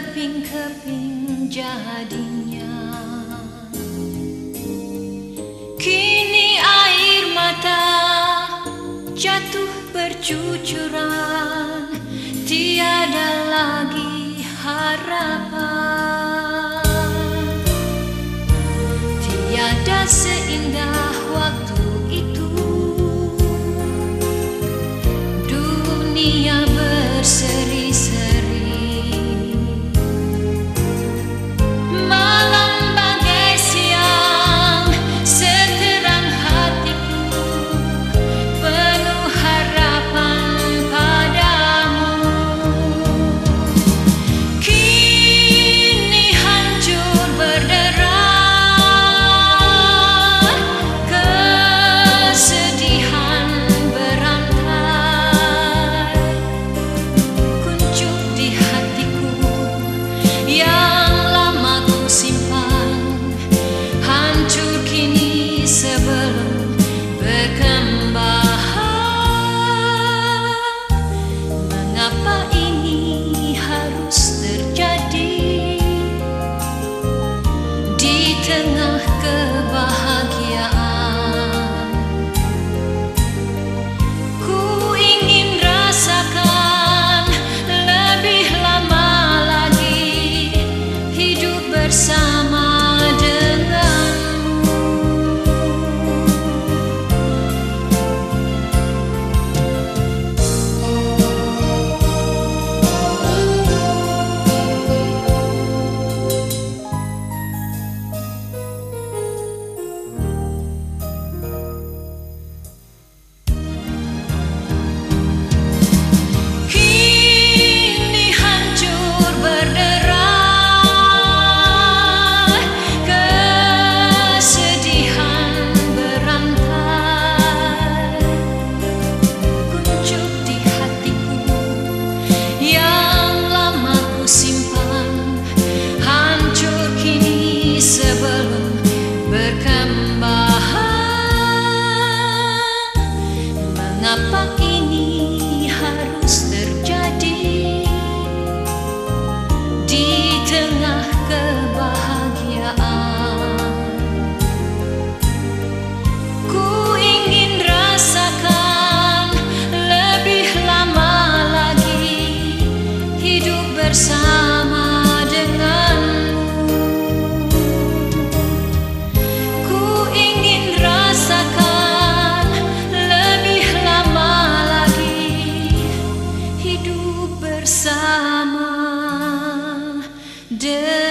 berkeping-keping jadinya. Kini air mata jatuh bercucuran, tiada lagi harapan. Tiada seindah waktu itu, dunia berseri-seri. Malam bagai siang, seterang hatiku penuh harapan padamu. Kini hancur berderai, kesedihan berantai, kuncup di hatiku yang lama ku simpan, hancur kini sebelum berkembang. Mengapa ini harus terjadi di tengah kebahagiaan? Ku ingin rasakan lebih lama lagi hidup bersama denganmu. Kini hancur berderai, kesedihan berantai, kuncup di hatiku yang lama ku simpan, hancur kini sebelum berkembang. Mengapa ini harus terjadi di tengah kebahagiaan? Ku ingin rasakan lebih lama lagi hidup bersama denganmu. Ku ingin rasakan lebih lama lagi hidup bersama denganmu.